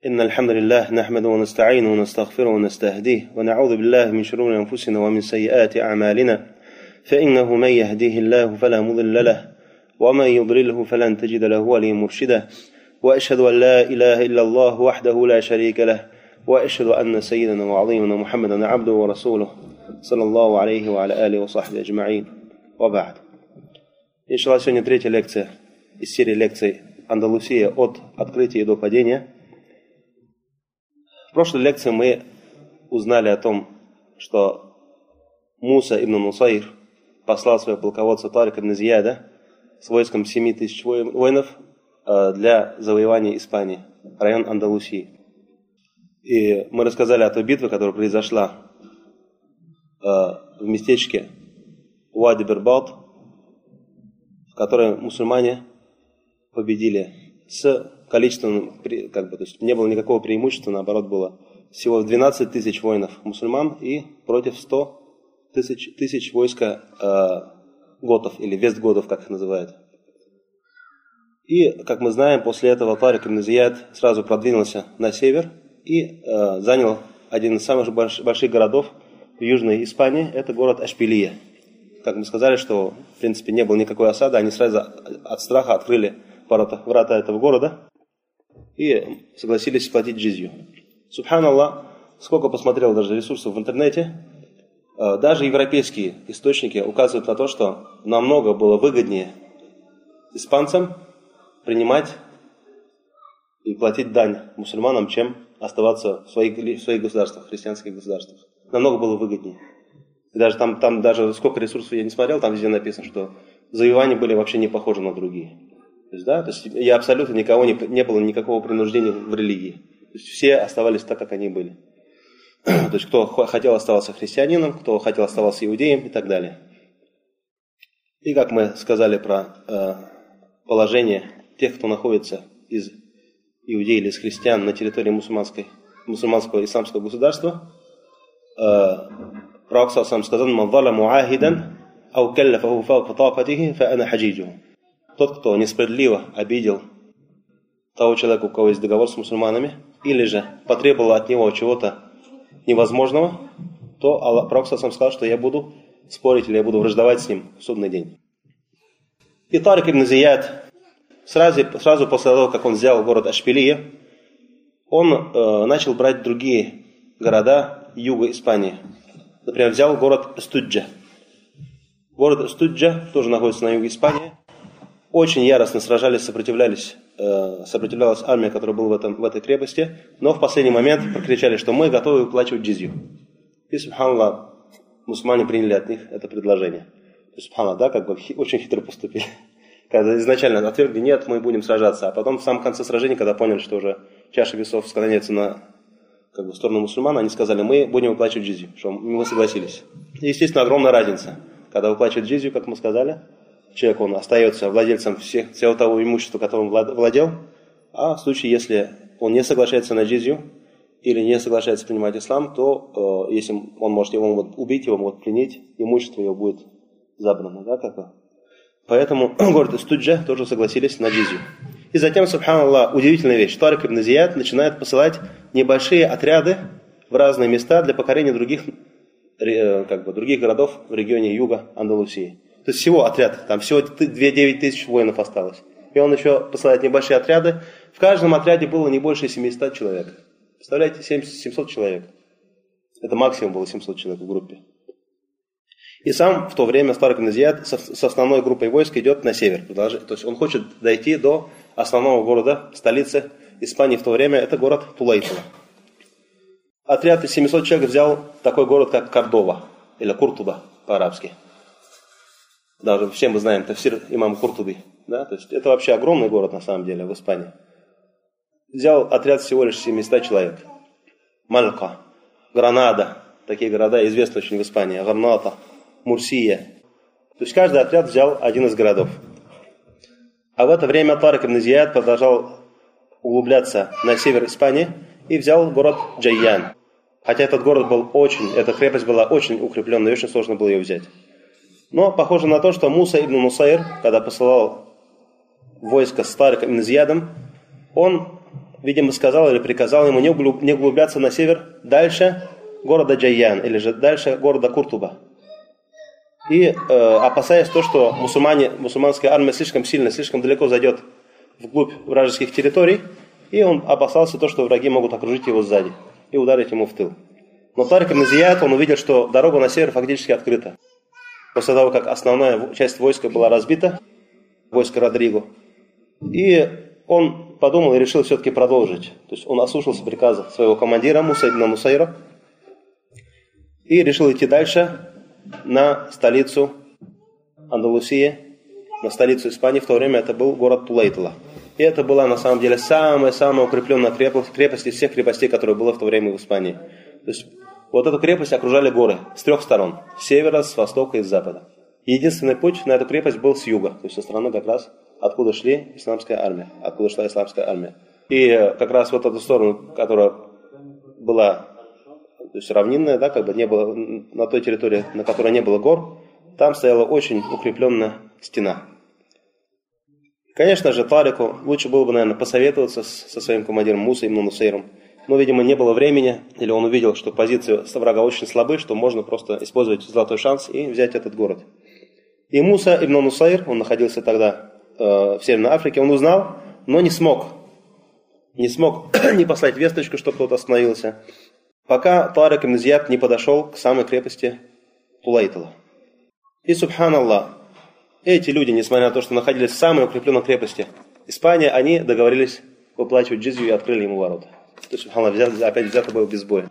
إن الحمد لله نحمده ونستعينه ونستغفره ونستهديه ونعوذ بالله من شرور أنفسنا ومن سيئات أعمالنا فإنه من يهديه الله فلا مضل له ومن يضلله فلن تجد له وليا مرشدا وأشهد أن لا إله إلا الله وحده لا شريك له وأشهد أن سيدنا وعظيمنا محمدا عبده ورسوله صلى الله عليه وعلى آله وصحبه أجمعين وبعد. Иншаллах, сегодня третья лекция из серии лекций «Андалусия от открытия до падения». В прошлой лекции мы узнали о том, что Муса ибн Нусайр послал своего полководца Тарика ибн Зияда с войском 7000 воинов для завоевания Испании, район Андалусии. И мы рассказали о той битве, которая произошла в местечке Уади-Бербаут, в которой мусульмане победили с количеством, то есть не было никакого преимущества, наоборот, было всего 12 тысяч воинов мусульман и против 100 тысяч войска готов, или вестготов, как их называют. И, как мы знаем, после этого Тарик ибн Зияд сразу продвинулся на север и занял один из самых больших городов в Южной Испании, это город Ашпилия. Как мы сказали, что, в принципе, не было никакой осады, они сразу от страха открыли врата этого города и согласились платить джизью. Субханаллах, сколько посмотрел даже ресурсов в интернете, даже европейские источники указывают на то, что намного было выгоднее испанцам принимать и платить дань мусульманам, чем оставаться в своих государствах, христианских государствах. Намного было выгоднее. И даже там даже сколько ресурсов я не смотрел, там везде написано, что завоевания были вообще не похожи на другие. То есть я абсолютно никого не было никакого принуждения в религии. То есть все оставались так, как они были. То есть кто хотел оставаться христианином, кто хотел оставаться иудеем и так далее. И как мы сказали про положение тех, кто находится из иудеев или из христиан на территории мусульманского исламского государства, Пророк сам сказал: «Ман залама ахидан ау каллафаху фаука тaqatihi фа ана хаджиджуху». Тот, кто несправедливо обидел того человека, у кого есть договор с мусульманами, или же потребовал от него чего-то невозможного, то Пророк сам сказал, что я буду спорить или я буду враждовать с ним в судный день. И Тарик ибн Зияд сразу после того, как он взял город Ашпилия, он начал брать другие города юга Испании. Например, взял город Эстуджа. Город Эстуджа тоже находится на юге Испании. Очень яростно сопротивлялась армия, которая была в этой крепости, но в последний момент прокричали, что мы готовы выплачивать джизью. И, субханаллах, мусульмане приняли от них это предложение. Субханаллах, да, как бы очень хитро поступили. Когда изначально отвергли, нет, мы будем сражаться, а потом в самом конце сражения, когда поняли, что уже чаша весов склоняется на в сторону мусульман, они сказали, мы будем выплачивать джизью, что мы согласились. И, естественно, огромная разница. Когда выплачивают джизью, как мы сказали, человек, он остается владельцем всего того имущества, которым владел, а в случае, если он не соглашается на джизью или не соглашается принимать ислам, то если его могут убить, его могут пленить, имущество его будет забрано. Да, как-то. Поэтому город Эстуджа тоже согласились на джизью. И затем, субханаллах, удивительная вещь. Тарик ибн Зияд начинает посылать небольшие отряды в разные места для покорения других городов в регионе юга Андалусии. То есть всего отряд, там всего 9 тысяч воинов осталось. И он еще посылает небольшие отряды. В каждом отряде было не больше 700 человек. Представляете, 700 человек. Это максимум было 700 человек в группе. И сам в то время Тарик ибн Зияд с основной группой войск идет на север. То есть он хочет дойти до основного города, столицы Испании в то время, это город Тулейтова. Отряд из 700 человек взял такой город, как Кордова, или Куртуба по-арабски. Даже все мы знаем тафсир имам Куртуби. Да? То есть это вообще огромный город на самом деле в Испании. Взял отряд всего лишь 700 человек. Малька, Гранада, такие города известны очень в Испании, Гарната, Мурсия. То есть каждый отряд взял один из городов. А в это время Тарик ибн Зияд продолжал углубляться на север Испании и взял город Джайян. Хотя эта крепость была очень укрепленной, и очень сложно было ее взять. Но похоже на то, что Муса ибн Нусайр, когда посылал войско с Тариком ибн Зиядом, он видимо, сказал или приказал ему не углубляться на север дальше города Джайян, или же дальше города Куртуба. И опасаясь то, что мусульманская армия слишком сильно, слишком далеко зайдет вглубь вражеских территорий, и он опасался то, что враги могут окружить его сзади и ударить ему в тыл. Но Тарик ибн Зияд, он увидел, что дорога на север фактически открыта. После того, как основная часть войска была разбита, войско Родриго, и он подумал и решил все-таки продолжить. То есть он ослушался приказа своего командира Муса ибн Нусайра и решил идти дальше на столицу Андалусии, на столицу Испании. В то время это был город Тулейтла. И это была на самом деле самая укрепленная крепость из всех крепостей, которые было в то время в Испании. То есть вот эту крепость окружали горы с 3 сторон: с севера, с востока и с запада. Единственный путь на эту крепость был с юга, то есть со стороны как раз откуда шла исламская армия. И как раз вот эту сторону, которая была, то есть равнинная, да, как бы не было, на той территории, на которой не было гор, там стояла очень укрепленная стена. Конечно же, Тарику лучше было бы, наверное, посоветоваться со своим командиром Муса ибн Нусайром. Но, видимо, не было времени, или он увидел, что позиции врага очень слабы, что можно просто использовать золотой шанс и взять этот город. И Муса ибн Нусайр, он находился тогда в Северной Африке, он узнал, но не смог не послать весточку, чтобы кто-то остановился, пока Тарик ибн Зияд не подошел к самой крепости Тулейтла. И, субханаллах, эти люди, несмотря на то, что находились в самой укрепленной крепости Испании, они договорились выплачивать джизью и открыли ему ворота. То есть, субханаллах, опять взято было без боя.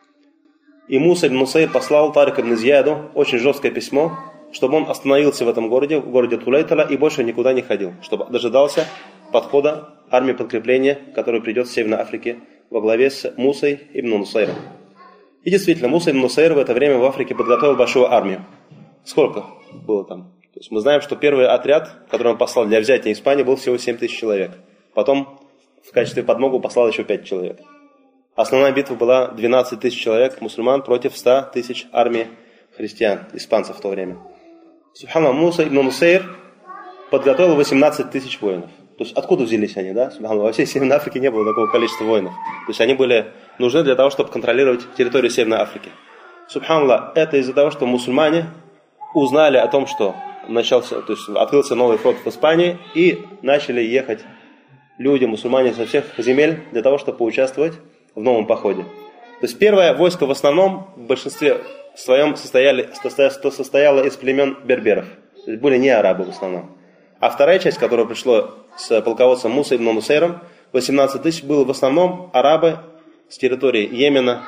И Муса ибн Нусайр послал Тарику ибн Зияду очень жесткое письмо, чтобы он остановился в этом городе, в городе Тулейтла, и больше никуда не ходил, чтобы дожидался подхода армии подкрепления, которая придет с Северной Африки во главе с Мусой ибн Нусайром. И действительно, Муса ибн Нусайр в это время в Африке подготовил большую армию. Сколько было там? То есть мы знаем, что первый отряд, который он послал для взятия Испании, был всего 7 тысяч человек. Потом в качестве подмогу послал еще 5 человек. Основная битва была 12 тысяч человек мусульман против 100 тысяч армии христиан, испанцев в то время. Субханаллах, Муса ибн Нусайр подготовил 18 тысяч воинов. То есть откуда взялись они, да? Субханаллах, во всей Северной Африке не было такого количества воинов. То есть они были нужны для того, чтобы контролировать территорию Северной Африки. Субханаллах, это из-за того, что мусульмане узнали о том, что открылся новый фронт в Испании, и начали ехать люди, мусульмане со всех земель для того, чтобы поучаствовать в новом походе. То есть первое войско в основном в большинстве своем состояло из племен берберов. То есть были не арабы в основном. А вторая часть, которая пришла с полководцем Муса ибн Нусайром, 18 тысяч, было в основном арабы с территории Йемена,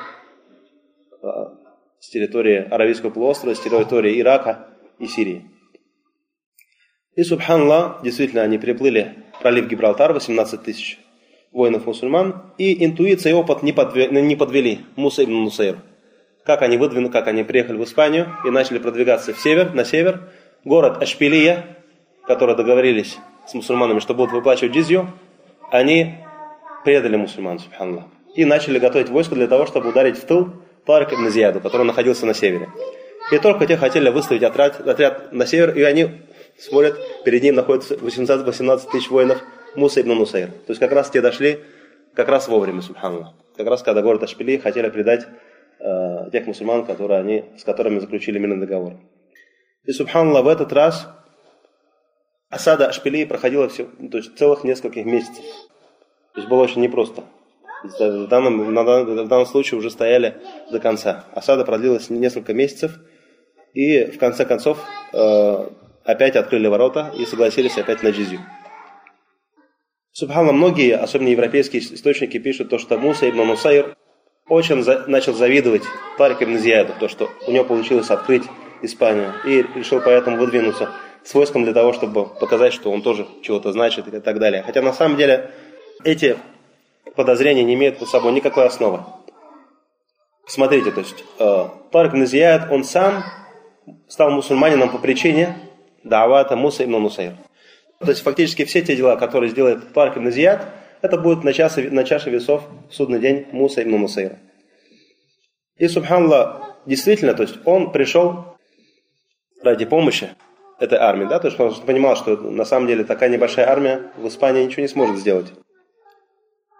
с территории Аравийского полуострова, с территории Ирака и Сирии. И, субханаллах, действительно, они приплыли в пролив Гибралтар, 18 тысяч воинов-мусульман, и интуиция и опыт не подвели Муса ибн Нусайр. Как они приехали в Испанию и начали продвигаться на север, город Ашпилия, которые договорились с мусульманами, что будут выплачивать джизью, они предали мусульман, субханаллах, и начали готовить войско для того, чтобы ударить в тыл Тарик ибн Зияду, который находился на севере. И только те хотели выставить отряд на север, и они смотрят, перед ним находится 18 тысяч воинов Муса ибн Нусайр. То есть как раз те дошли как раз вовремя, субханаллах. Как раз когда город Ашпилия хотели предать тех мусульман, с которыми заключили мирный договор. И, субханаллах, в этот раз осада Ашпилии проходила целых нескольких месяцев. То есть было очень непросто. В данном случае уже стояли до конца. Осада продлилась несколько месяцев, и в конце концов опять открыли ворота и согласились опять на джизью. Субханаллах, многие, особенно европейские источники, пишут то, что Муса ибн Нусайр очень начал завидовать Тарику ибн Зияду, то, что у него получилось открыть Испанию, и решил поэтому выдвинуться с войском для того, чтобы показать, что он тоже чего-то значит и так далее. Хотя на самом деле эти подозрения не имеют под собой никакой основы. Смотрите, то есть Тарик ибн Зияд, он сам стал мусульманином по причине давата Муса ибн Нусайр. То есть фактически все те дела, которые сделает Тарик ибн Зияд, это будет на чаше весов в судный день Муса ибн Нусайра. И, субханаллах, действительно, то есть он пришел ради помощи этой армии, да, то есть он понимал, что на самом деле такая небольшая армия в Испании ничего не сможет сделать.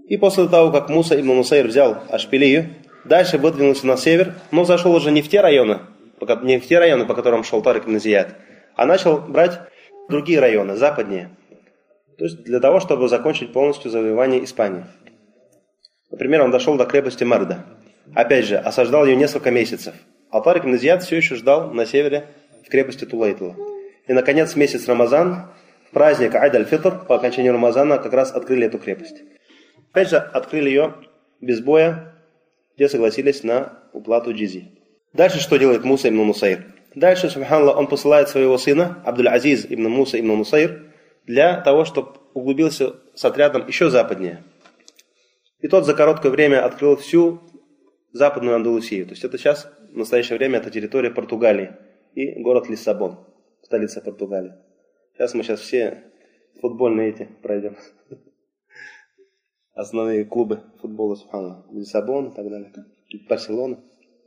И после того, как Муса ибн Нусайр взял Ашпилию, дальше выдвинулся на север, но зашел уже не в те районы, по которым шел Тарик ибн Зияд, а начал брать другие районы, западнее. То есть для того, чтобы закончить полностью завоевание Испании. Например, он дошел до крепости Мерда. Опять же, осаждал ее несколько месяцев. А Тарик ибн Зияд все еще ждал на севере в крепости Тулейтла. И, наконец, в месяц Рамазан, в праздник Айд аль-Фитр, по окончанию Рамазана, как раз открыли эту крепость. Опять же, открыли ее без боя, где согласились на уплату джизи. Дальше что делает Муса ибн Нусайр? Дальше, субханаллах, он посылает своего сына, Абдуль-Азиз ибн Муса ибн Нусайр, для того, чтобы углубился с отрядом еще западнее. И тот за короткое время открыл всю западную Андалусию. То есть это сейчас, в настоящее время, это территория Португалии и город Лиссабон, столица Португалии. Сейчас мы все футбольные эти пройдем. Основные клубы футбола, субханаллах. Лиссабон и так далее. Барселона.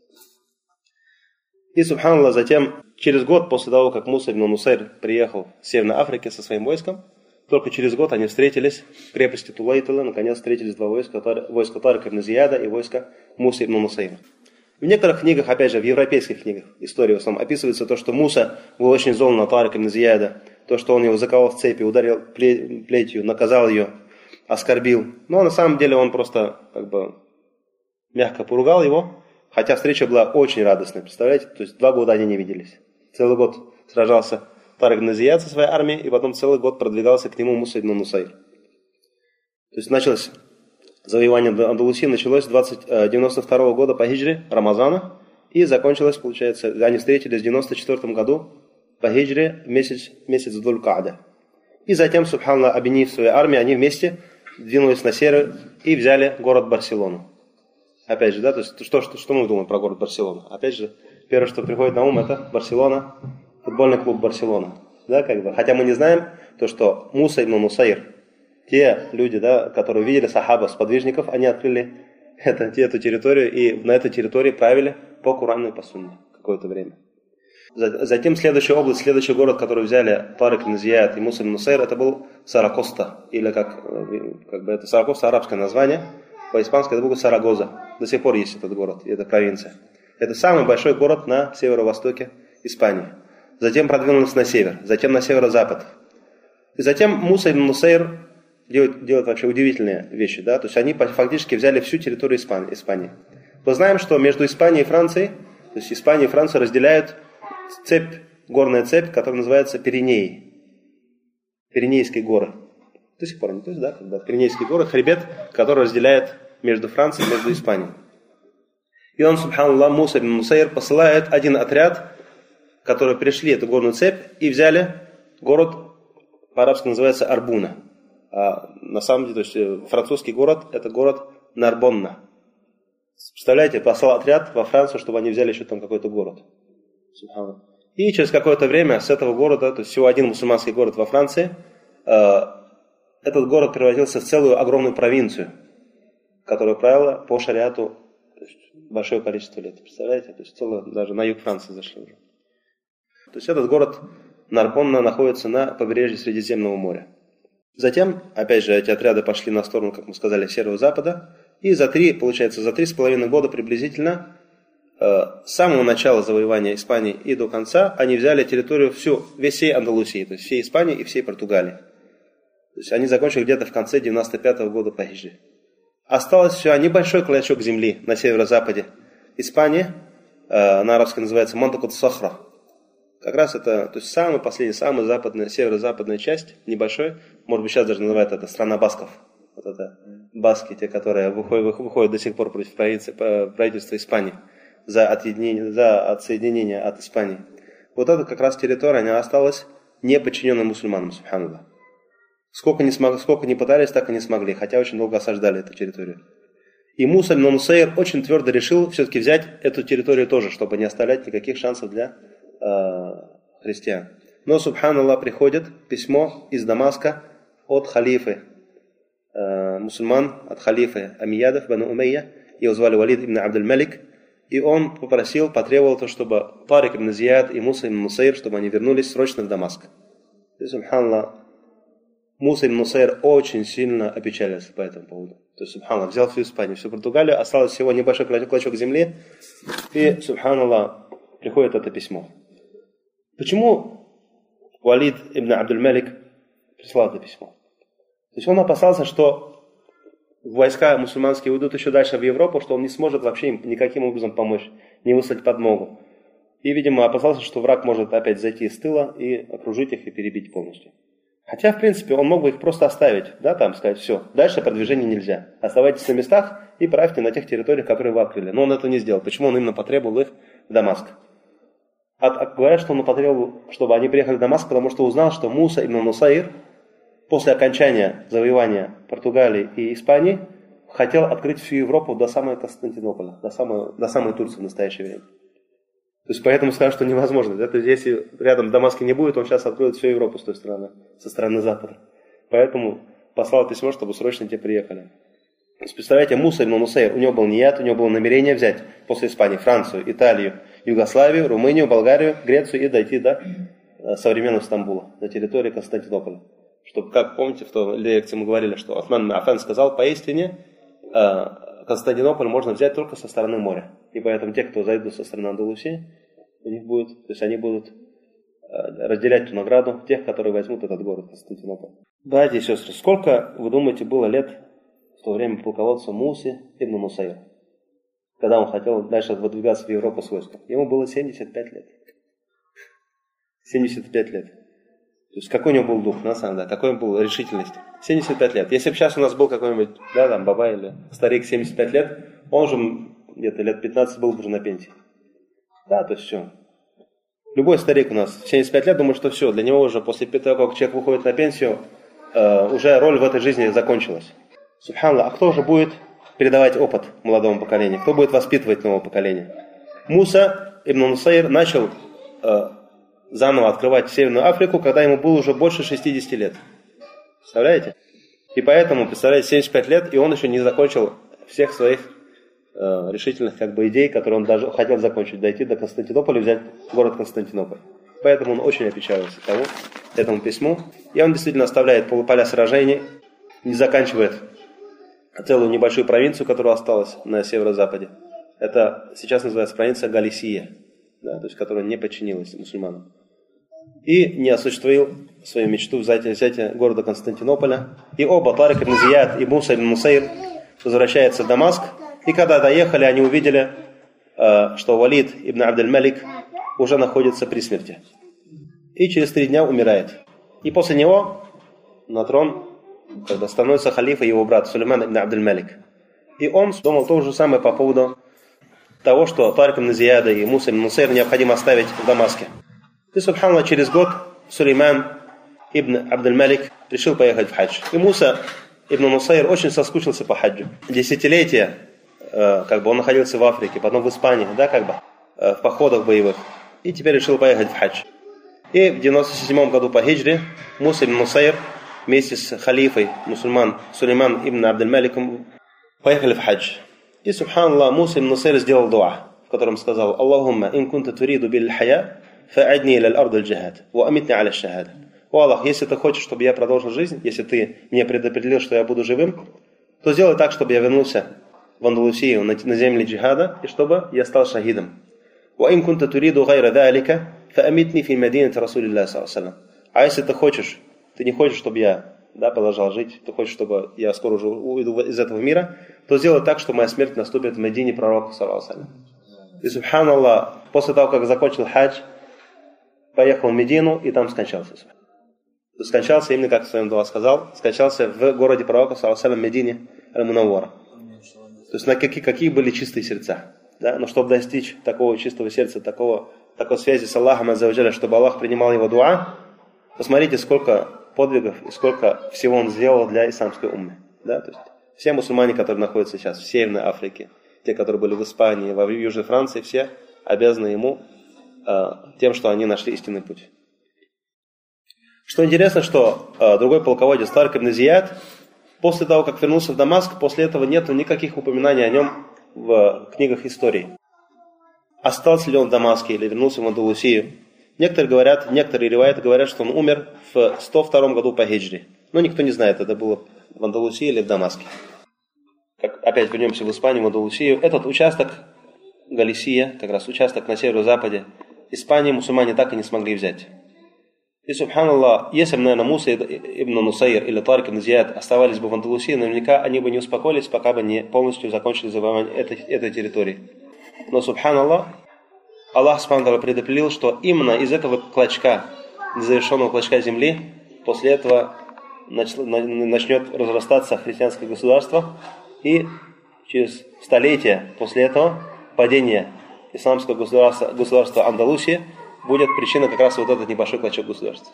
И, субханаллах, затем, через год после того, как Муса ибн Нусайр приехал в Северной Африке со своим войском, только через год они встретились в крепости Тулейтла, наконец встретились два войска, войско Тарика ибн Зияда и войско Мусы ибн Нусайра. В некоторых книгах, опять же, в европейских книгах истории в основном описывается то, что Муса был очень зол на Тарика ибн Зияда, то, что он его заковал в цепи, ударил плетью, наказал ее, оскорбил. Но на самом деле он просто мягко поругал его, хотя встреча была очень радостной, представляете? То есть 2 года они не виделись. Целый год сражался Тарик ибн Зияд со своей армией, и потом целый год продвигался к нему Муса ибн Нусайр. То есть началось завоевание Андалусии, началось 92 года по хиджре Рамазана, и закончилось, получается, они встретились в 94 году по хиджре месяц Дуль-Ка'да. И затем, субханаллах, объединив свои армии, они вместе двинулись на север и взяли город Барселону. Опять же, да, то есть что мы думаем про город Барселону? Опять же, первое, что приходит на ум, это Барселона, футбольный клуб Барселона. Да, Хотя мы не знаем то, что Муса ибн Нусайр, те люди, да, которые видели сахаба, сподвижников, они открыли эту территорию и на этой территории правили по Курану и по Сунне какое-то время. Затем следующая область, следующий город, который взяли Тарик ибн Зияд и Муса ибн Нусайр, это был Саракоста, или это Саракоста арабское название, по-испански это будет Сарагоза. До сих пор есть этот город, эта провинция. Это самый большой город на северо-востоке Испании. Затем продвинулись на север, затем на северо-запад. И затем Муса ибн Нусайр делает вообще удивительные вещи. Да? То есть они фактически взяли всю территорию Испании. Мы знаем, что между Испанией и Францией, то есть Испания и Франция разделяют горная цепь, которая называется Пиренеи. Пиренейские горы. До сих пор не то есть, да? Пиренейские горы, хребет, который разделяет между Францией и между Испанией. И он, субханаллах, Муса ибн Нусайр посылает один отряд, которые перешли эту горную цепь и взяли город, по-арабски называется Арбуна. А на самом деле, то есть французский город, это город Нарбонна. Представляете, послал отряд во Францию, чтобы они взяли еще там какой-то город. И через какое-то время с этого города, то есть всего один мусульманский город во Франции, этот город превратился в целую огромную провинцию, которая правила по шариату большое количество лет. Представляете? То есть даже на юг Франции зашли уже. То есть этот город Нарбонна находится на побережье Средиземного моря. Затем, опять же, эти отряды пошли на сторону, как мы сказали, северо-запада. И за 3,5 года приблизительно, с самого начала завоевания Испании и до конца, они взяли территорию всей Андалусии, то есть всей Испании и всей Португалии. То есть они закончили где-то в конце 95 года по хиджре. Осталось все небольшой клочок земли на северо-западе Испании, на арабском называется Мантакут-Сахра. Как раз это, то есть самая последняя, самая западная, северо-западная часть, небольшой, может быть сейчас даже называют это страна басков. Вот это баски, те, которые выходят до сих пор против правительства Испании за отсоединение от Испании. Вот эта как раз территория, она осталась не подчиненной мусульманам, субханаллах. Сколько не пытались, так и не смогли, хотя очень долго осаждали эту территорию. И Муса ибн Нусайр очень твердо решил все-таки взять эту территорию тоже, чтобы не оставлять никаких шансов для христиан. Но, субханаллах, приходит письмо из Дамаска от халифы мусульман, от халифы Амиядов, Бану Умейя, его звали Валид ибн Абдуль-Малик, и он потребовал то, чтобы Тарик ибн Зияд и Муса ибн Нусайр, чтобы они вернулись срочно в Дамаск. И, субханаллах, Муса ибн Нусайр очень сильно опечалился по этому поводу. То есть, субханаллах, взял всю Испанию, всю Португалию, осталось всего небольшой клочок земли, и, субханаллах, приходит это письмо. Почему Валид ибн Абдуль-Малик прислал это письмо? То есть он опасался, что войска мусульманские уйдут еще дальше в Европу, что он не сможет вообще им никаким образом помочь, не выслать подмогу. И, видимо, опасался, что враг может опять зайти с тыла и окружить их и перебить полностью. Хотя, в принципе, он мог бы их просто оставить, да, там сказать, все, дальше продвижение нельзя. Оставайтесь на местах и правьте на тех территориях, которые вы открыли. Но он это не сделал. Почему он именно потребовал их в Дамаск? Говорят, что он потребовал, чтобы они приехали в Дамаск, потому что узнал, что Муса ибн Нусайр после окончания завоевания Португалии и Испании хотел открыть всю Европу до самой Константинополя, до самой Турции в настоящее время. То есть поэтому скажут, что невозможно. Это если рядом Дамаска не будет, он сейчас откроет всю Европу с той стороны, со стороны Запада. Поэтому послал письмо, чтобы срочно те приехали. То есть, представляете, Муса ибн Нусайр, у него был ният, у него было намерение взять после Испании Францию, Италию, Югославию, Румынию, Болгарию, Грецию и дойти до современного Стамбула, до территории Константинополя. Чтобы, как помните, в той лекции мы говорили, что Осман ибн Аффан сказал, поистине Константинополь можно взять только со стороны моря. И поэтому те, кто зайдут со стороны Андалусии, у них будет, то есть они будут разделять ту награду тех, которые возьмут этот город Константинополь. Братья и сестры, сколько, вы думаете, было лет в то время полководцу Мусе ибн Нусайр, когда он хотел дальше выдвигаться в Европу с войском? Ему было 75 лет. 75 лет. То есть какой у него был дух, на самом деле, какой у него была решительность. 75 лет. Если бы сейчас у нас был какой-нибудь, да, там, баба или старик 75 лет, он же где-то лет 15 был бы уже на пенсии. Да, то есть все. Любой старик у нас в 75 лет думает, что все, для него уже после того, как человек выходит на пенсию, уже роль в этой жизни закончилась. Субханаллах, а кто же будет передавать опыт молодому поколению? Кто будет воспитывать новое поколение? Муса ибн Нусайр начал заново открывать Северную Африку, когда ему было уже больше 60 лет. Представляете? И поэтому, представляете, 75 лет, и он еще не закончил всех своих решительных идей, которые он даже хотел закончить, дойти до Константинополя и взять город Константинополь. Поэтому он очень опечалился этому письму. И он действительно оставляет поля сражений, не заканчивает целую небольшую провинцию, которая осталась на северо-западе. Это сейчас называется провинция Галисия, да, то есть которая не подчинилась мусульманам. И не осуществил свою мечту взятия города Константинополя. И оба, Тарик ибн Зияд и Муса ибн Нусайр, возвращаются в Дамаск. И когда доехали, они увидели, что Валид ибн Абдуль-Малик уже находится при смерти. И через 3 дня умирает. И после него на трон становится халифой его брат Сулейман ибн Абдуль-Малик. И он думал то же самое по поводу того, что Тарик ибн Зияда и Муса ибн Нусайр необходимо оставить в Дамаске. И, субханаллах, через год Сулейман ибн Абдуль-Малик решил поехать в хадж. И Муса ибн Нусайр очень соскучился по хаджу. Десятилетия, он находился в Африке, потом в Испании, в походах боевых. И теперь решил поехать в хадж. И в 97 году по хиджре Муса ибн Нусайр вместе с халифой мусульман Сулейман ибн Абдуль-Маликом поехали в хадж. И, субханаллах, Муса ибн Нусайр сделал дуа, в котором сказал: «Аллахумма, ин кунта туриду биль хая, фа'адни иляль арду аль-джихад, ва амитни аля шахада». О Аллах, если ты хочешь, чтобы я продолжил жизнь, если ты мне предопределил, что я буду живым, то сделай так, чтобы я вернулся в Андалусию, на земле джихада, и чтобы я стал шахидом. «Ва ин кунта туриду гайра далика, фа'амитни фи мадинати Расулиллахи саллаллаху алейхи ва саллям». А если ты не хочешь, чтобы я продолжал жить, ты хочешь, чтобы я скоро уже уйду из этого мира, то сделай так, что моя смерть наступит в Медине пророка саллаллаху алейхи ва саллям. И, субханаллах, после того, как закончил хадж, поехал в Медину и там скончался. Скончался именно, как в своем дуа сказал, скончался в городе пророка саллаллаху алейхи ва саллям, Медине аль-Мунаввара. То есть какие были чистые сердца. Да? Но чтобы достичь такого чистого сердца, такой связи с Аллахом азза ва джалля, чтобы Аллах принимал его дуа, посмотрите, сколько подвигов и сколько всего он сделал для исламской уммы. Да? То есть все мусульмане, которые находятся сейчас в Северной Африке, те, которые были в Испании, в Южной Франции, все обязаны ему тем, что они нашли истинный путь. Что интересно, что другой полководец Тарик ибн Зияд, после того, как вернулся в Дамаск, после этого нет никаких упоминаний о нем в книгах истории. Остался ли он в Дамаске или вернулся в Андалусию? Некоторые ривайты говорят, что он умер в 102 году по хиджре. Но никто не знает, это было в Андалусии или в Дамаске. Опять вернемся в Испанию, в Андалусию. Этот участок Галисия, как раз участок на северо-западе Испании, мусульмане так и не смогли взять. И, субханаллах, если бы, наверное, Муса ибн Нусайр или Тарик ибн Зияд оставались бы в Андалусии, наверняка они бы не успокоились, пока бы не полностью закончили завоевание этой территории. Но, субханаллах, Аллах субханаллах предопределил, что именно из этого клочка, незавершенного клочка земли, после этого начнет разрастаться христианское государство, и через столетия после этого падение исламского государства Андалусии будет причиной как раз вот этот небольшой клочок государства.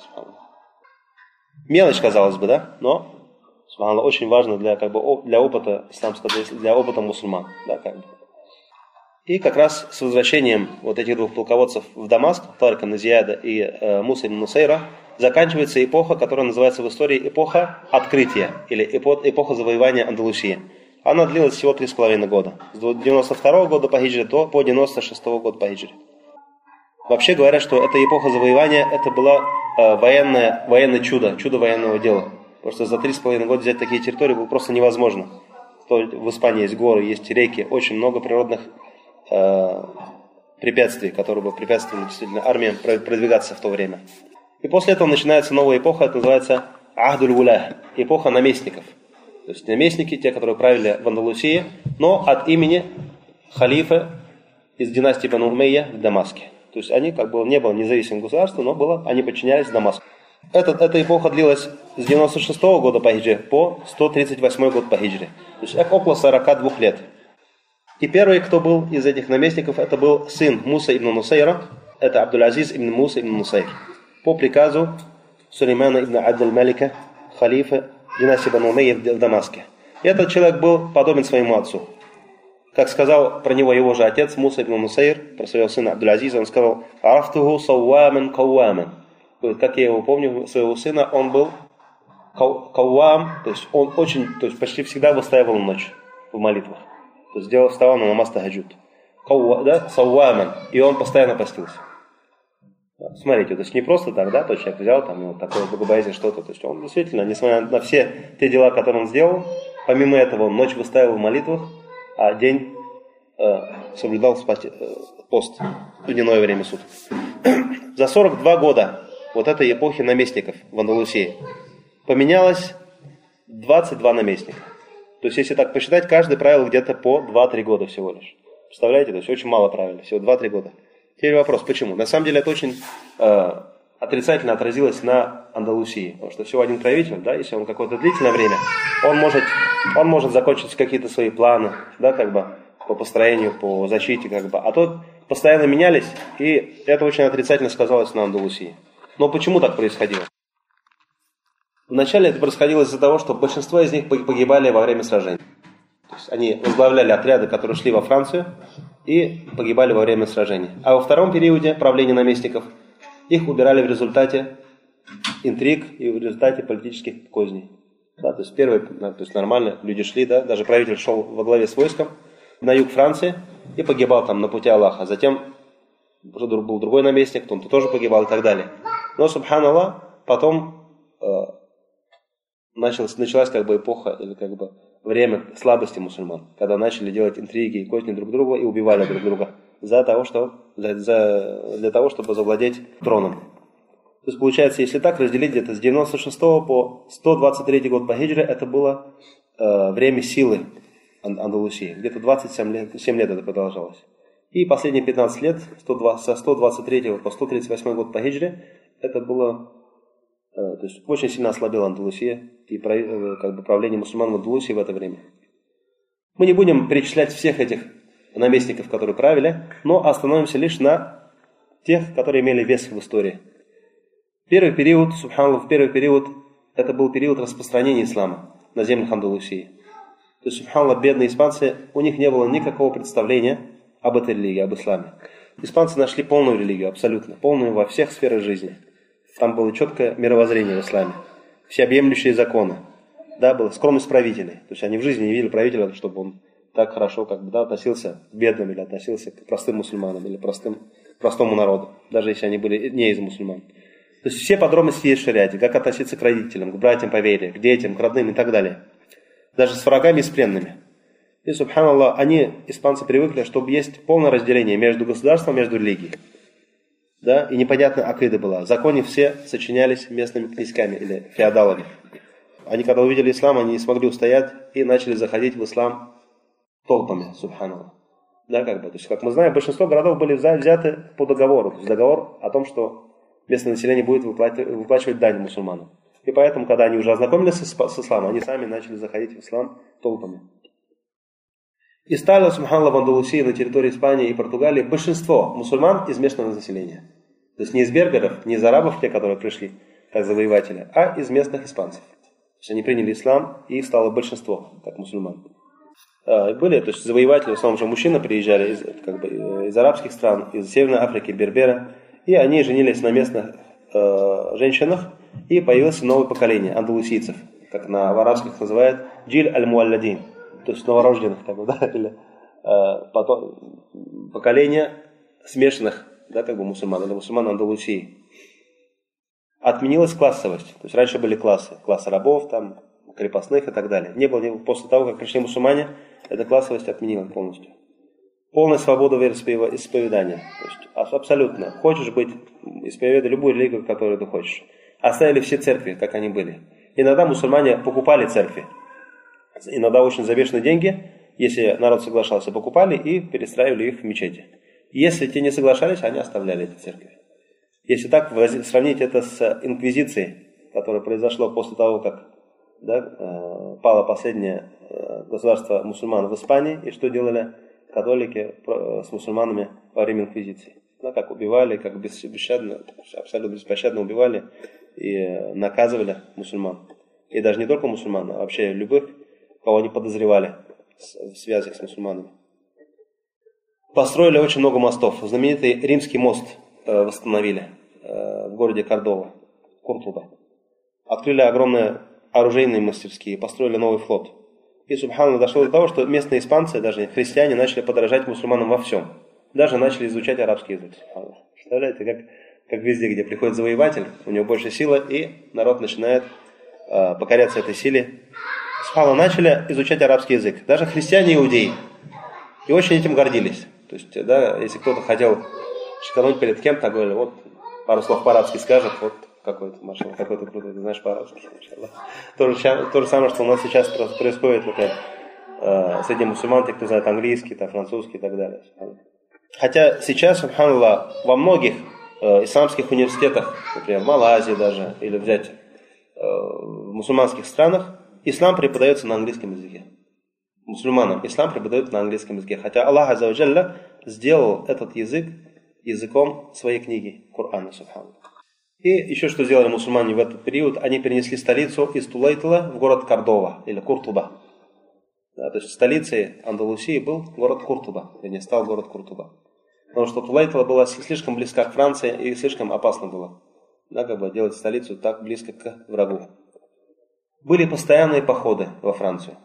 Мелочь, казалось бы, да? Но очень важно для опыта исламского, для опыта мусульман. Да, как бы. И как раз с возвращением вот этих двух полководцев в Дамаск, Тарика ибн Зияда и Муса ибн Нусайра, заканчивается эпоха, которая называется в истории эпоха открытия или эпоха завоевания Андалусии. Она длилась всего 3,5 года. С 92 года по хиджре по 96 года по хиджре. Вообще говорят, что эта эпоха завоевания, это было военное чудо военного дела. Просто за 3,5 года взять такие территории было просто невозможно. В Испании есть горы, есть реки, очень много природных препятствий, которые бы препятствовали действительно армиям продвигаться в то время. И после этого начинается новая эпоха, это называется Ахдуль-Вулях, эпоха наместников. То есть наместники, те, которые правили в Андалусии, но от имени халифа из династии Бану Умейя в Дамаске. То есть они как бы не было независимым государством, но они подчинялись Дамаску. Эта эпоха длилась с 96 года по хиджре по 138 год по хиджре. То есть около 42 лет. И первый, кто был из этих наместников, это был сын Муса ибн Нусайра, это Абдул-Азиз ибн Муса ибн Нусайр. По приказу Сулеймана ибн Абд-аль-Малика, халифа династии Бану Умейя в Дамаске. И этот человек был подобен своему отцу. Как сказал про него его же отец Муса ибн Нусайр, про своего сына Абдул-Азиза, он сказал: «Арафтуху сауамен кауамен». Как я его помню, своего сына, он был кауам, то есть он почти всегда выстаивал ночь в молитвах. То есть вставал на намаз тахаджуд. Сауамен. И он постоянно постился. Смотрите, то есть не просто так, да, то человек взял там такое богобоязнь что-то. То есть он действительно, несмотря на все те дела, которые он сделал, помимо этого он ночь выстаивал в молитвах, а день соблюдал пост в дневное время суток. За 42 года вот этой эпохи наместников в Андалусии поменялось 22 наместника. То есть, если так посчитать, каждый правил где-то по 2-3 года всего лишь. Представляете? То есть, очень мало правили, всего 2-3 года. Теперь вопрос, почему? На самом деле, это очень отрицательно отразилось на Андалусии. Потому что всего один правитель, да, если он какое-то длительное время, он может закончить какие-то свои планы, да, как бы, по построению, по защите, как бы. А тут постоянно менялись, и это очень отрицательно сказалось на Андалусии. Но почему так происходило? Вначале это происходило из-за того, что большинство из них погибали во время сражений. То есть они возглавляли отряды, которые шли во Францию, и погибали во время сражений. А во втором периоде правления наместников их убирали в результате интриг и в результате политических козней. Да, то есть то есть нормально, люди шли, да, даже правитель шел во главе с войском на юг Франции и погибал там на пути Аллаха. Затем уже был другой наместник, он тоже погибал и так далее. Но, субханаллах, потом началась как бы эпоха или как бы время слабости мусульман, когда начали делать интриги и козни друг друга и убивали друг друга для того, чтобы завладеть троном. То есть получается, если так разделить где-то с 96 по 123 год по хиджре, это было время силы Андалусии. Где-то 27 лет это продолжалось. И последние 15 лет, со 123 по 138 год по хиджре, это было... То есть очень сильно ослабела Андалусия и как бы правление мусульман в Андалусии в это время. Мы не будем перечислять всех этих наместников, которые правили, но остановимся лишь на тех, которые имели вес в истории. Первый период, субханаллах, это был период распространения ислама на землях Андалусии. То есть, субханаллах, бедные испанцы, у них не было никакого представления об этой религии, об исламе. Испанцы нашли полную религию, абсолютно, полную во всех сферах жизни. Там было четкое мировоззрение в исламе, всеобъемлющие законы. Да, была скромность правителей. То есть они в жизни не видели правителя, чтобы он так хорошо как бы, да, относился к бедным или относился к простым мусульманам или простому народу, даже если они были не из мусульман. То есть все подробности есть в шариате, как относиться к родителям, к братьям по вере, к детям, к родным и так далее. Даже с врагами и с пленными. И, субханаллах, они, испанцы, привыкли, чтобы есть полное разделение между государством, между религией. Да? И непонятная акида была. В законе все сочинялись местными князьками или феодалами. Они, когда увидели ислам, они не смогли устоять и начали заходить в ислам толпами, субханаллах. Да, как бы. То есть, как мы знаем, большинство городов были взяты по договору. То есть договор о том, что местное население будет выплачивать дань мусульманам. И поэтому, когда они уже ознакомились с исламом, они сами начали заходить в ислам толпами. И стало, субханаллах, в Андалусии, на территории Испании и Португалии большинство мусульман из местного населения. То есть не из берберов, не из арабов, те, которые пришли как завоеватели, а из местных испанцев. То есть они приняли ислам, и их стало большинство, как мусульман. Были, то есть завоеватели, в основном же мужчины приезжали из арабских стран, из Северной Африки, берберы, и они женились на местных женщинах, и появилось новое поколение андалусийцев, как в арабских называют джиль аль-муалладин, то есть новорожденных, как бы, да, или поколение смешанных, да, как бы мусульман, или мусульман Андалусии. Отменилась классовость, то есть раньше были классы рабов, там, крепостных и так далее. Не было, после того, как пришли мусульмане, эта классовость отменилась полностью. Полная свобода вероисповедания. То есть абсолютно. Хочешь быть, исповедуй любую религию, которую ты хочешь. Оставили все церкви, как они были. Иногда мусульмане покупали церкви. Иногда очень за бешеные деньги, если народ соглашался, покупали и перестраивали их в мечети. Если те не соглашались, они оставляли эти церкви. Если так сравнить это с инквизицией, которая произошла после того, как пало последнее государство мусульман в Испании, и что делали католики с мусульманами во время инквизиции. Как убивали, как беспощадно, абсолютно беспощадно убивали и наказывали мусульман. И даже не только мусульман, а вообще любых, кого они подозревали в связях с мусульманами. Построили очень много мостов. Знаменитый римский мост восстановили в городе Кордова, Куртуба. Открыли огромные оружейные мастерские, построили новый флот. И, субханаллах, дошло до того, что местные испанцы, даже христиане, начали подражать мусульманам во всем. Даже начали изучать арабский язык. Представляете, как везде, где приходит завоеватель, у него больше силы, и народ начинает покоряться этой силе. Субханаллах, начали изучать арабский язык. Даже христиане и иудеи. И очень этим гордились. То есть, да, если кто-то хотел шикануть перед кем-то, говорили, вот пару слов по-арабски скажет, вот какой-то машина, какой-то крутой, ты знаешь по-арабски. То же самое, что у нас сейчас происходит, например, среди мусульман, те, кто знает английский, французский и так далее. Хотя сейчас, субханаллах, во многих исламских университетах, например, в Малайзии даже, или взять в мусульманских странах, ислам преподается на английском языке. Мусульманам ислам преподают на английском языке. Хотя Аллах Азза ва Джалля сделал этот язык языком своей книги, Корана, субханаллах. И еще что сделали мусульмане в этот период, они перенесли столицу из Тулейтла в город Кордова, или Куртуба. Да, то есть столицей Андалусии был город Куртуба, вернее, стал город Куртуба. Потому что Тулейтла была слишком близка к Франции и слишком опасно было, да, делать столицу так близко к врагу. Были постоянные походы во Францию.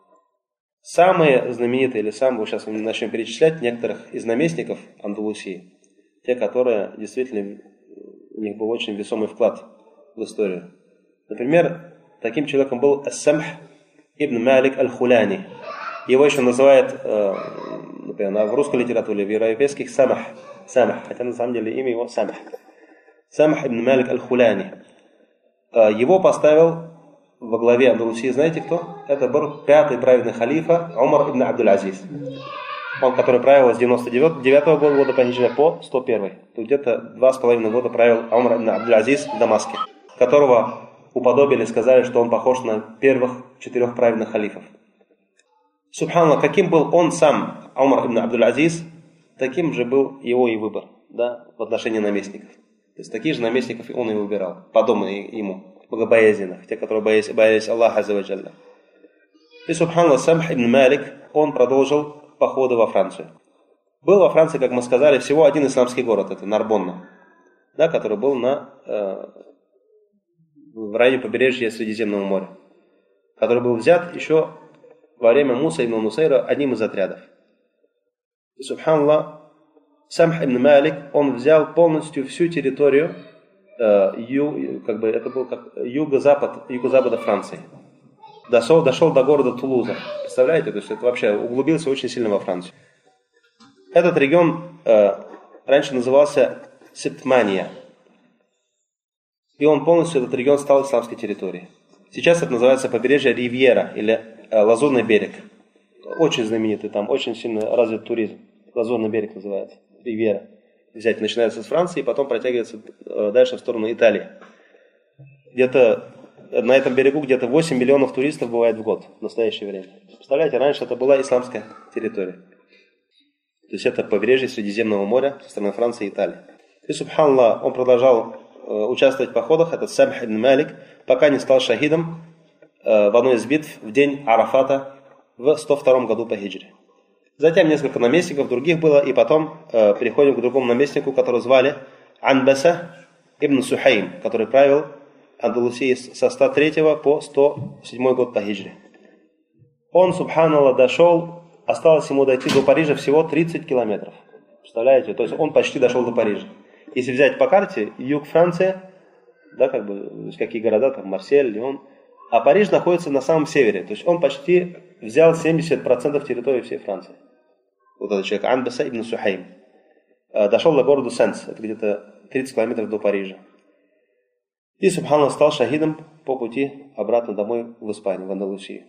Самые знаменитые, или самые, сейчас мы начнем перечислять, некоторых из наместников Андалусии, те, которые действительно, у них был очень весомый вклад в историю. Например, таким человеком был Ас-Самх ибн Малик аль-Хуляни. Его еще называют, например, в русской литературе, в европейских Самах, хотя на самом деле имя его Самх. Самх ибн Малик аль-Хуляни. Его поставил во главе Андалусии, знаете кто? Это был пятый праведный халифа Умар ибн Абдуль-Азиз. Он, который правил с 99 года по хиджре по 101. То где-то 2,5 года правил Умар ибн Абдуль-Азиз в Дамаске, которого уподобили, сказали, что он похож на первых 4 праведных халифов. Субханаллах, каким был он сам, Умар ибн Абдуль-Азиз, таким же был его и выбор, да, в отношении наместников. То есть таких же наместников он и выбирал, подобные ему, богобоязненных, те, которые боялись Аллаха Азза ва Джалля. И, субханаллах, Самх ибн Малик, он продолжил походы во Францию. Был во Франции, как мы сказали, всего один исламский город, это Нарбонна, да, который был в районе побережья Средиземного моря, который был взят еще во время Муса ибн Нусайра одним из отрядов. И, субханаллах, Самх ибн Малик, он взял полностью всю территорию это был как юго-запада Франции. Дошел до города Тулуза. Представляете? То есть это вообще углубился очень сильно во Францию. Этот регион раньше назывался Септмания. И он полностью, этот регион, стал исламской территорией. Сейчас это называется побережье Ривьера или Лазурный берег. Очень знаменитый там, очень сильно развит туризм. Лазурный берег называется, Ривьера. Взять, начинается с Франции и потом протягивается дальше в сторону Италии. Где-то на этом берегу где-то 8 миллионов туристов бывает в год в настоящее время. Представляете, раньше это была исламская территория. То есть это побережье Средиземного моря со стороны Франции и Италии. И, субханаллах, он продолжал участвовать в походах, этот Самх ибн Малик, пока не стал шахидом в одной из битв в день Арафата в 102 году по хиджре. Затем несколько наместников других было, и потом переходим к другому наместнику, которого звали Анбаса ибн Сухайм, который правил Андалусией со 103 по 107 год по хиджре. Он, субханаллах, дошел, осталось ему дойти до Парижа всего 30 километров. Представляете? То есть он почти дошел до Парижа. Если взять по карте, юг Франции, да, как бы, какие города, там, Марсель, Лион, а Париж находится на самом севере. То есть он почти взял 70% территории всей Франции. Вот этот человек, Анбаса ибн Сухайм. Дошел до города Сенс, это где-то 30 километров до Парижа. И, субханаллах, стал шахидом по пути обратно домой в Испанию, в Андалусию.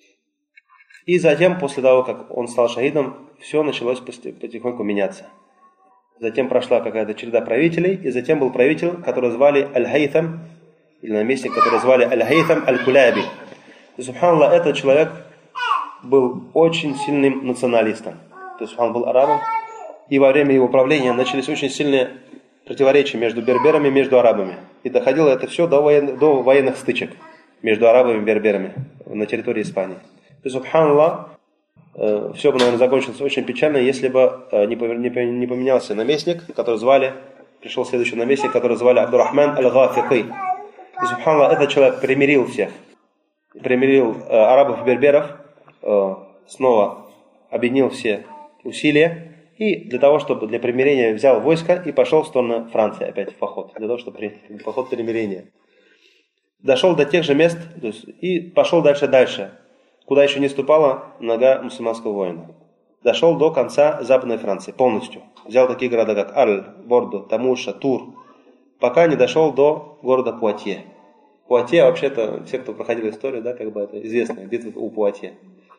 И затем, после того, как он стал шахидом, все началось потихоньку меняться. Затем прошла какая-то череда правителей, и затем был правитель, которого звали Аль-Хайтам, или наместник, которого звали Аль-Хайтам Аль-Куляби. И, субханаллах, этот человек был очень сильным националистом. То есть он был арабом, и во время его правления начались очень сильные противоречия между берберами и между арабами. И доходило это все до военных стычек между арабами и берберами на территории Испании. И, субханаллах, все бы, наверное, закончилось очень печально, если бы не поменялся наместник, который звали, пришел следующий наместник, который звали Абдурахман Аль-Гафики. И, субханаллах, этот человек примирил всех. Примирил арабов и берберов, снова объединил все усилия, и для того, чтобы для примирения взял войско и пошел в сторону Франции опять в поход, для того, чтобы поход примирения. Дошел до тех же мест, то есть, и пошел дальше, куда еще не ступала нога мусульманского воина. Дошел до конца Западной Франции полностью. Взял такие города, как Арль, Бордо, Тамуша, Тур, пока не дошел до города Пуатье. Пуатье, вообще-то, все, кто проходил историю, да, как бы это известная битва у Пуатье.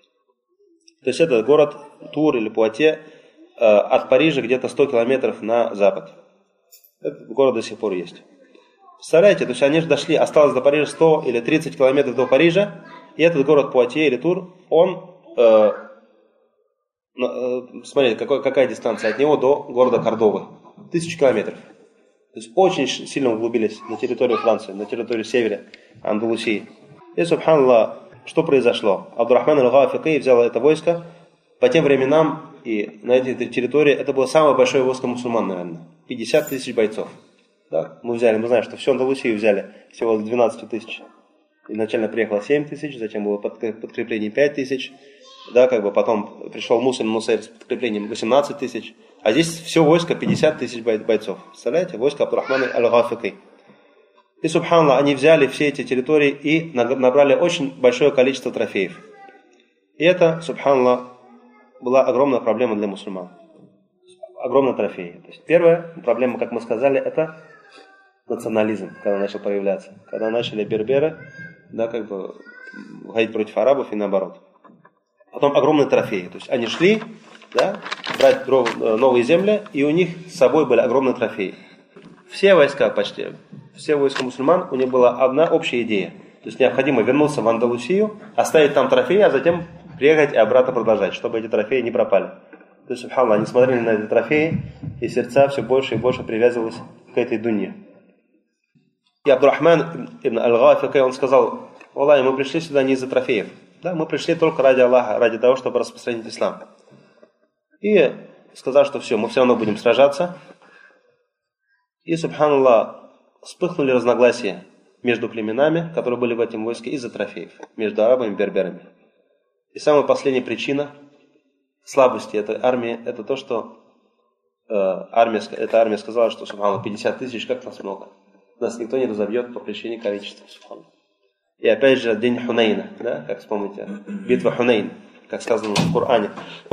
То есть это город Тур или Пуатье от Парижа где-то 100 километров на запад. Этот город до сих пор есть. Представляете, то есть они же дошли, осталось до Парижа 100 или 30 километров до Парижа, и этот город Пуатье или Тур, он, смотрите, какая дистанция от него до города Кордовы. 1000 километров. То есть очень сильно углубились на территорию Франции, на территорию севера Андалусии. И, субханаллах, что произошло? Абдурахман Аль-Гафики взял это войско. По тем временам и на этой территории это было самое большое войско мусульман, наверное. 50 тысяч бойцов. Да? Мы знаем, что всю Андалусию взяли всего 12 тысяч. Изначально приехало 7 тысяч, затем было подкрепление 5 тысяч. Да, как бы потом пришел Муса Нусайр с подкреплением 18 тысяч. А здесь все войско 50 тысяч бойцов. Представляете? Войско Абдурахмана Аль-Гафики. И, субханаллах, они взяли все эти территории и набрали очень большое количество трофеев. И это, субханаллах, была огромная проблема для мусульман. Огромные трофеи. То есть первая проблема, как мы сказали, это национализм, когда начал проявляться. Когда начали берберы, да, как бы ходить против арабов и наоборот. Потом огромные трофеи. То есть они шли, да, брать новые земли, и у них с собой были огромные трофеи. Все войска почти, все войска мусульман, у них была одна общая идея. То есть необходимо вернуться в Андалусию, оставить там трофеи, а затем приехать и обратно продолжать, чтобы эти трофеи не пропали. То есть, субханаллах, они смотрели на эти трофеи, и сердца все больше и больше привязывались к этой дунье. И Абдурахман ибн Аль-Гафики, он сказал: «Аллах, мы пришли сюда не из-за трофеев. Да, мы пришли только ради Аллаха, ради того, чтобы распространить ислам». И сказал, что все, мы все равно будем сражаться. И, субханаллах, вспыхнули разногласия между племенами, которые были в этом войске, из-за трофеев, между арабами и берберами. И самая последняя причина слабости этой армии, это то, что эта армия сказала, что, субханаллах, 50 тысяч, как нас много. Нас никто не разобьет по причине количества. И опять же, день Хунейна, да, как вспомните, битва Хунейн, как сказано в Коране.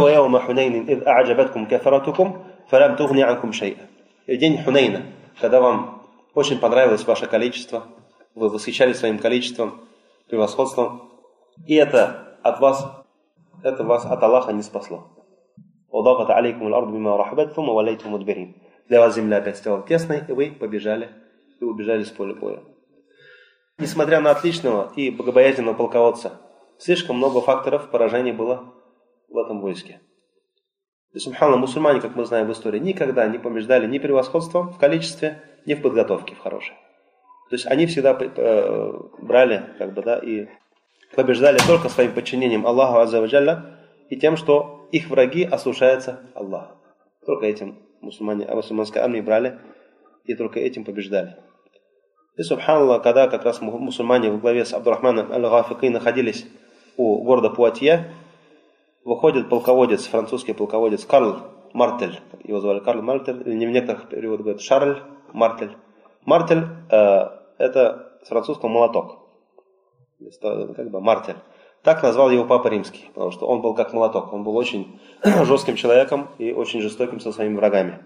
И день Хунейна, когда вам очень понравилось ваше количество, вы восхищались своим количеством, превосходством, и это вас от Аллаха не спасло. Для вас земля опять стала тесной, и вы убежали с поля боя. Несмотря на отличного и богобоязненного полководца, слишком много факторов поражения было в этом войске. И, субханаллах, мусульмане, как мы знаем в истории, никогда не побеждали ни превосходством в количестве, ни в подготовке в хорошей. То есть они всегда брали, и побеждали только своим подчинением Аллаху Азза ва Джалля и тем, что их враги ослушаются Аллаха. Только этим мусульманской армии брали и только этим побеждали. И, субханаллах, когда как раз мусульмане во главе с Абдурахманом аль-Гафики находились у города Пуатье, выходит французский полководец Карл Мартель. Его звали Карл Мартель, или в некоторых переводах говорят Шарль Мартель. Мартель это с французского молоток. Мартель. Так назвал его Папа Римский, потому что он был как молоток. Он был очень жестким человеком и очень жестоким со своими врагами.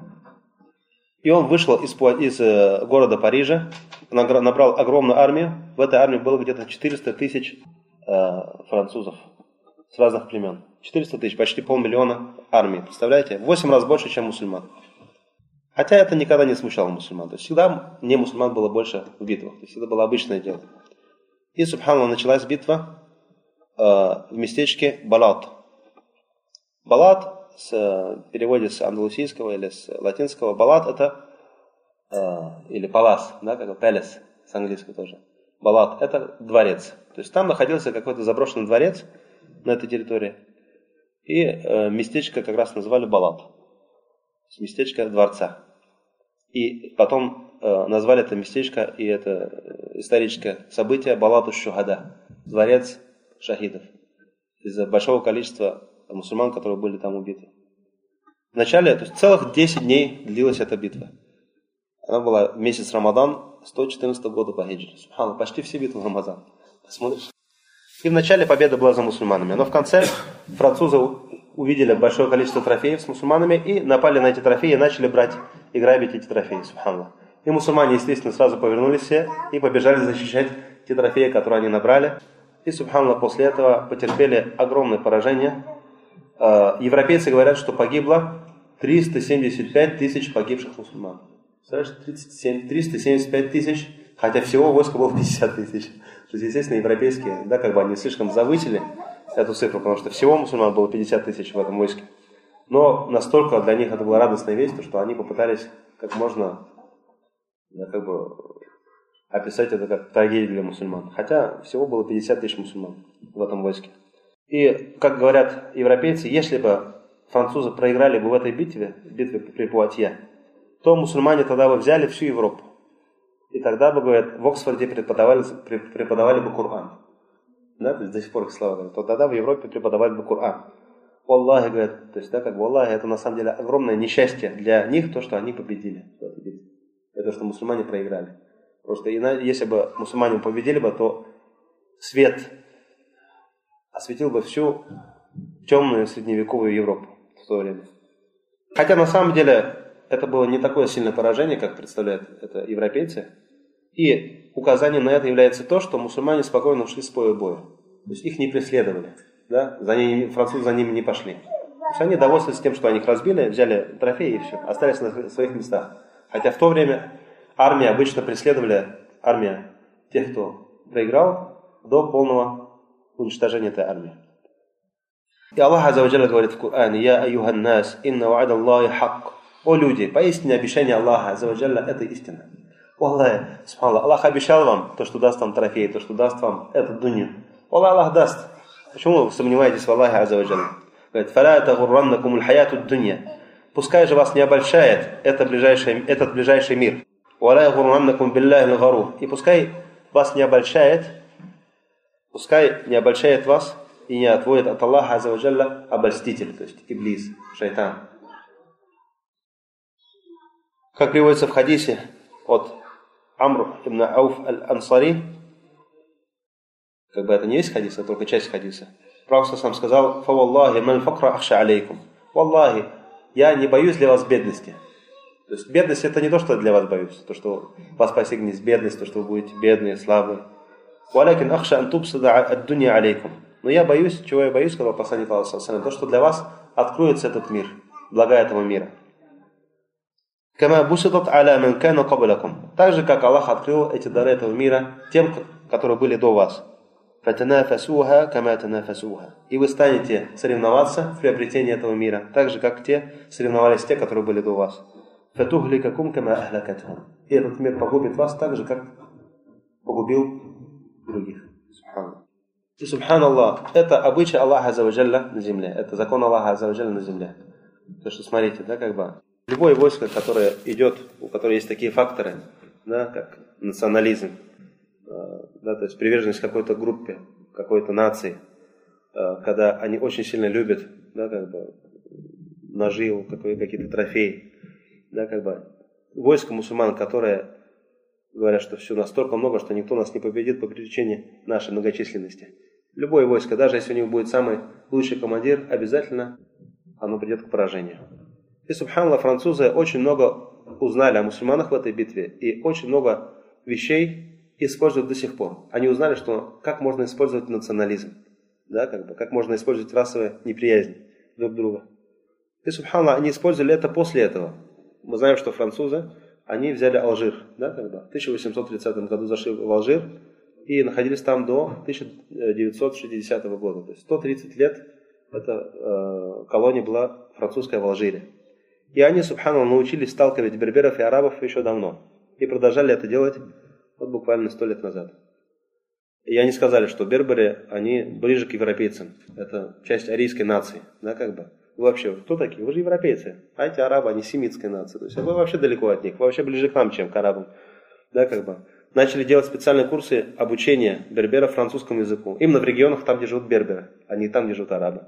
И он вышел из города Парижа, набрал огромную армию. В этой армии было где-то 400 тысяч французов с разных племен. 400 тысяч, почти 500 000 армии. Представляете? В 8 раз больше, чем мусульман. Хотя это никогда не смущало мусульман. То есть всегда не мусульман было больше в битвах. То есть это было обычное дело. И, субханаллах, началась битва в местечке Балат. Балат, в переводе с андалусийского или с латинского, Балат это, или палас, да, как палас с английского тоже. Балат это дворец. То есть там находился какой-то заброшенный дворец на этой территории. И местечко как раз назвали Балат. Местечко дворца. И потом назвали это местечко и это историческое событие Балату Шухада, дворец шахидов, из-за большого количества мусульман, которые были там убиты. Вначале, то есть целых 10 дней длилась эта битва. Она была в месяц Рамадан 114 года по хиджре. Субханаллах, почти все битвы в Рамадан. Посмотришь. И вначале победа была за мусульманами, но в конце французы увидели большое количество трофеев с мусульманами и напали на эти трофеи и начали брать и грабить эти трофеи, субханаллах. И мусульмане, естественно, сразу повернулись все и побежали защищать те трофеи, которые они набрали. И, субханаллах, после этого потерпели огромное поражение. Европейцы говорят, что погибло 375 тысяч погибших мусульман. Представляешь, 375 тысяч, хотя всего войска было 50 тысяч. То есть, естественно, европейские, они слишком завысили эту цифру, потому что всего мусульман было 50 тысяч в этом войске. Но настолько для них это была радостная весть, что они попытались как можно описать это как трагедию для мусульман. Хотя всего было 50 тысяч мусульман в этом войске. И, как говорят европейцы, если бы французы проиграли бы в этой битве при Пуатье, то мусульмане тогда бы взяли всю Европу. И тогда бы, говорят, в Оксфорде преподавали бы Коран. Да, то есть до сих пор их слова говорят. То тогда в Европе преподавали бы Коран. Аллахи, говорят, то есть, Аллахи, это на самом деле огромное несчастье для них, то, что они победили в этой битве. Это что мусульмане проиграли. Просто если бы мусульмане победили бы, то свет осветил бы всю темную средневековую Европу в то время. Хотя на самом деле это было не такое сильное поражение, как представляют это европейцы. И указанием на это является то, что мусульмане спокойно ушли с поля боя. То есть их не преследовали. Да? Французы за ними не пошли. То есть они довольствовались тем, что они их разбили, взяли трофеи и все, остались на своих местах. Хотя в то время армии обычно преследовали тех, кто проиграл, до полного уничтожения этой армии. И Аллах Азза ва Джалля говорит в Коране: «Я аюхан нас, инна ва'ада Аллахи хак». О люди, поистине обещание Аллаха Азза ва Джалля это истина. Аллах, субханаллах, Аллах обещал вам то, что даст вам трофей, то, что даст вам эту дунью. Аллах даст. Почему вы сомневаетесь в Аллахе Азза ва Джалля? Говорит: «Фаля тагурраннакум аль-хаяту ад-дунья». Пускай же вас не обольщает этот ближайший мир. «Валя ягурраннакум биллахи аль-гарур». И пускай вас не обольщает вас и не отводит от Аллаха Азза ва Джалля обольститель, то есть иблис, шайтан. Как приводится в хадисе от Амр ибн Ауф аль-Ансари, как бы это не весь хадис, а только часть хадиса. Пророк сам сказал: «Фаваллахи ман факра ахша алейкум». Валлахи, я не боюсь для вас бедности. То есть бедность это не то, что я для вас боюсь, то, что вас постигнет бедность, то, что вы будете бедные, слабые. «Валякин ахша ан тубсада ад-дунья алейкум». Но я боюсь, чего я боюсь, когда посланник Аллаха, то, что для вас откроется этот мир, блага этого мира. «Кама бусидат аля ман кана каблакум». Так же, как Аллах открыл эти дары этого мира тем, которые были до вас. «Фатанафасуха кама танафасуха». И вы станете соревноваться в приобретении этого мира, так же, как те соревновались те, которые были до вас. «Фатухликакум кама ахлакатхум». И этот мир погубит вас так же, как погубил других. И субханаллах, это обычай Аллаха Азза ва Джалля на земле. Это закон Аллаха Азза ва Джалля на земле. То, что смотрите, да, как бы любое войско, которое идет, у которого есть такие факторы, да, как национализм, да, то есть приверженность какой-то группе, какой-то нации, когда они очень сильно любят, да, как бы наживу, какие-то трофеи, да, как бы войско мусульман, которое говорят, что все настолько много, что никто нас не победит по причине нашей многочисленности. Любое войско, даже если у него будет самый лучший командир, обязательно оно придет к поражению. И, субханаллах, французы очень много узнали о мусульманах в этой битве, и очень много вещей используют до сих пор. Они узнали, что как можно использовать национализм, да, как можно использовать расовую неприязнь друг друга. И, субханаллах, они использовали это после этого. Мы знаем, что французы, они взяли Алжир, да, в 1830 году зашли в Алжир и находились там до 1960 года. То есть 130 лет эта колония была французская в Алжире. И они, субханаллах, научились сталкивать берберов и арабов еще давно. И продолжали это делать вот буквально 100 лет назад. И они сказали, что берберы, они ближе к европейцам. Это часть арийской нации, да, как бы. Вы вообще, кто такие? Вы же европейцы. А эти арабы, они семитская нация. То есть вы вообще далеко от них. Вы вообще ближе к нам, чем к арабам. Да, как бы. Начали делать специальные курсы обучения берберов французскому языку. Именно в регионах, там, где живут берберы, а не там, где живут арабы.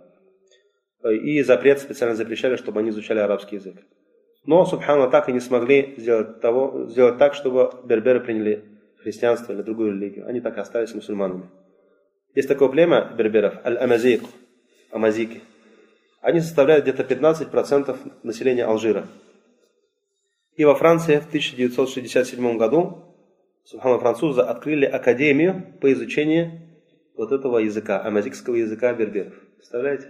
И специально запрещали, чтобы они изучали арабский язык. Но, субханаллах, так и не смогли сделать так, чтобы берберы приняли христианство или другую религию. Они так и остались мусульманами. Есть такое племя берберов, аль-Амазик, амазики. Они составляют где-то 15% населения Алжира. И во Франции в 1967 году, субханаллах, французы открыли академию по изучению вот этого языка, амазикского языка берберов. Представляете?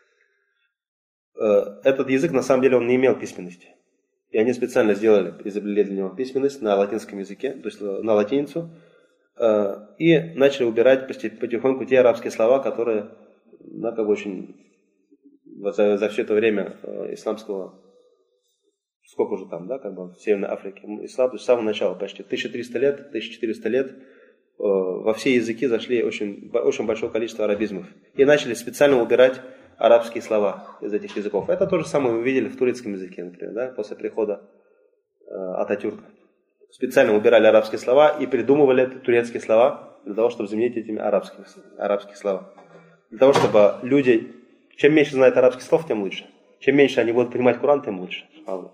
Этот язык, на самом деле, он не имел письменности. И они специально изобрели для него письменность на латинском языке, то есть на латиницу, и начали убирать потихоньку те арабские слова, которые, да, как бы очень за все это время исламского, сколько уже там, да, как бы в Северной Африке, ислам, то есть с самого начала, почти 1300 лет, 1400 лет, во все языки зашли очень большое количество арабизмов. И начали специально убирать арабские слова из этих языков. Это то же самое мы видели в турецком языке, например, да, после прихода Ататюрка. Специально убирали арабские слова и придумывали турецкие слова для того, чтобы заменить этими арабские слова. Для того, чтобы люди, чем меньше знают арабских слов, тем лучше. Чем меньше они будут понимать Коран, тем лучше. В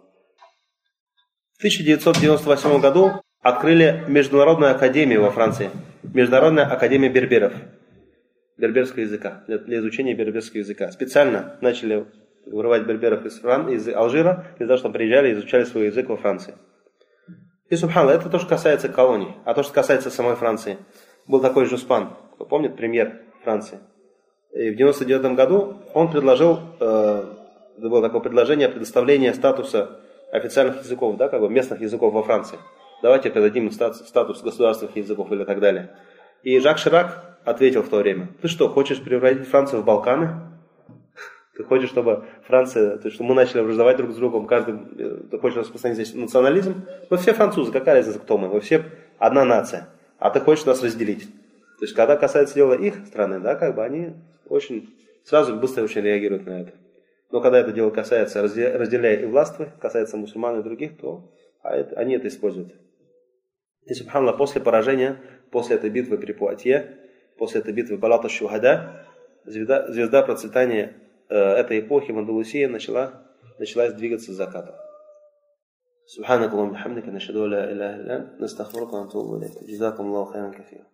1998 году открыли Международную академию во Франции. Международная академия берберов. Берберского языка, для изучения берберского языка. Специально начали вырывать берберов из Алжира, для того, чтобы приезжали и изучали свой язык во Франции. И, субханаллах, это то, что касается колоний. А то, что касается самой Франции. Был такой Жуспан, кто помнит, премьер Франции. И в 1999 году он предложил, было такое предложение предоставления статуса официальных языков, да, как бы местных языков во Франции. Давайте придадим статус государственных языков или так далее. И Жак Ширак ответил в то время: ты что, хочешь превратить Францию в Балканы? Ты хочешь, чтобы Франция, то есть, чтобы мы начали враждовать друг с другом, ты хочешь распространить здесь национализм? Мы все французы, какая разница, кто мы? Мы все одна нация, а ты хочешь нас разделить. То есть, когда касается дела их страны, да, как бы они очень сразу быстро очень реагируют на это. Но когда это дело касается разделяя и властвуй, касается мусульман и других, то они это используют. И, субханаллах, после поражения, после этой битвы при Пуатье, после этой битвы Балат аш-Шухада, звезда процветания этой эпохи в Андалусии начала двигаться с заката. سبحانك اللهم وبحمدك نشهد أن لا إله إلا أنت نستغفرك ونتوب إليك جزاكم الله خيرا كثيرا